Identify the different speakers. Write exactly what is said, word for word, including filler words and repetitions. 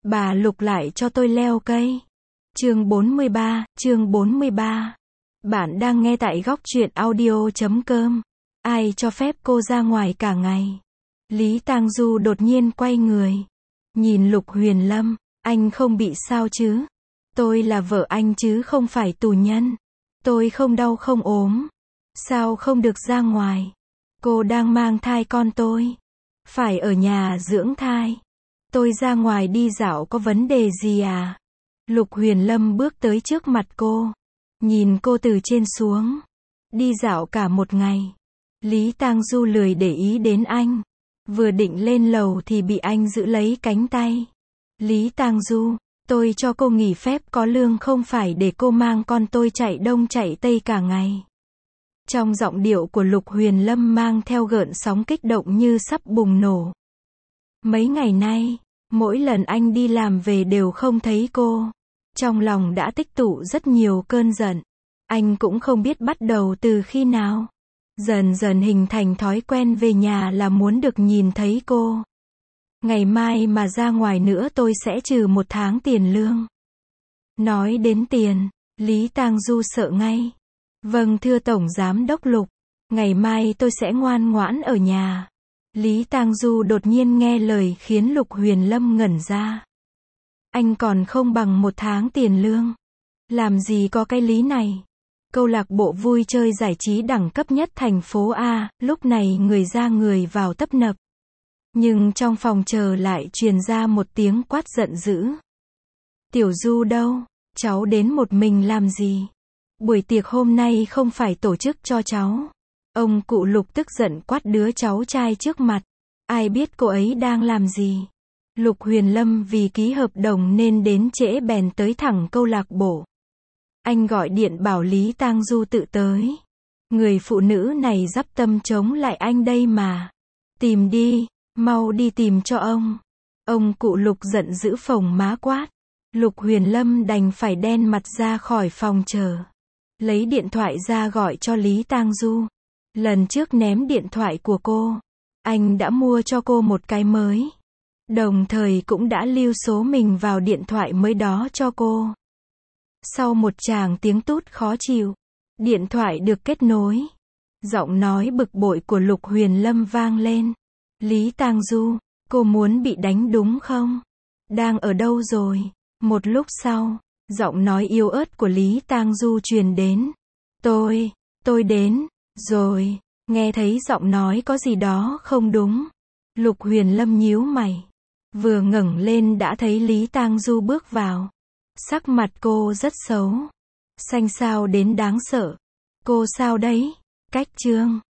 Speaker 1: Bà Lục lại cho tôi leo cây. Chương bốn mươi ba, chương bốn mươi ba. Bạn đang nghe tại góc truyện audio chấm com. Ai cho phép cô ra ngoài cả ngày? Lý Tang Du đột nhiên quay người. Nhìn Lục Huyền Lâm, anh không bị sao chứ? Tôi là vợ anh chứ không phải tù nhân. Tôi không đau không ốm. Sao không được ra ngoài? Cô đang mang thai con tôi. Phải ở nhà dưỡng thai. Tôi ra ngoài đi dạo có vấn đề gì à? Lục Huyền Lâm bước tới trước mặt cô. Nhìn cô từ trên xuống. Đi dạo cả một ngày. Lý Tang Du lười để ý đến anh. Vừa định lên lầu thì bị anh giữ lấy cánh tay. Lý Tang Du, tôi cho cô nghỉ phép có lương không phải để cô mang con tôi chạy đông chạy tây cả ngày. Trong giọng điệu của Lục Huyền Lâm mang theo gợn sóng kích động như sắp bùng nổ. Mấy ngày nay, mỗi lần anh đi làm về đều không thấy cô. Trong lòng đã tích tụ rất nhiều cơn giận. Anh cũng không biết bắt đầu từ khi nào. Dần dần hình thành thói quen về nhà là muốn được nhìn thấy cô. Ngày mai mà ra ngoài nữa tôi sẽ trừ một tháng tiền lương. Nói đến tiền, Lý Tang Du sợ ngay. Vâng thưa Tổng Giám đốc Lục, ngày mai tôi sẽ ngoan ngoãn ở nhà. Lý Tang Du đột nhiên nghe lời khiến Lục Huyền Lâm ngẩn ra. Anh còn không bằng một tháng tiền lương. Làm gì có cái lý này. Câu lạc bộ vui chơi giải trí đẳng cấp nhất thành phố A, lúc này người ra người vào tấp nập. Nhưng trong phòng chờ lại truyền ra một tiếng quát giận dữ. Tiểu Du đâu? Cháu đến một mình làm gì? Buổi tiệc hôm nay không phải tổ chức cho cháu. Ông cụ Lục tức giận quát đứa cháu trai trước mặt. Ai biết cô ấy đang làm gì? Lục Huyền Lâm vì ký hợp đồng nên đến trễ bèn tới thẳng câu lạc bộ. Anh gọi điện bảo Lý Tang Du tự tới. Người phụ nữ này dắp tâm chống lại anh đây mà. Tìm đi, mau đi tìm cho ông. Ông cụ Lục giận dữ phồng má quát. Lục Huyền Lâm đành phải đen mặt ra khỏi phòng chờ. Lấy điện thoại ra gọi cho Lý Tang Du. Lần trước ném điện thoại của cô, anh đã mua cho cô một cái mới. Đồng thời cũng đã lưu số mình vào điện thoại mới đó cho cô. Sau một tràng tiếng tút khó chịu, điện thoại được kết nối. Giọng nói bực bội của Lục Huyền Lâm vang lên. Lý Tang Du, cô muốn bị đánh đúng không? Đang ở đâu rồi? Một lúc sau, giọng nói yếu ớt của Lý Tang Du truyền đến. Tôi, tôi đến, rồi. Nghe thấy giọng nói có gì đó không đúng. Lục Huyền Lâm nhíu mày. Vừa ngẩng lên đã thấy Lý Tang Du bước vào. Sắc mặt cô rất xấu. Xanh xao đến đáng sợ. Cô sao đấy? Cách chương.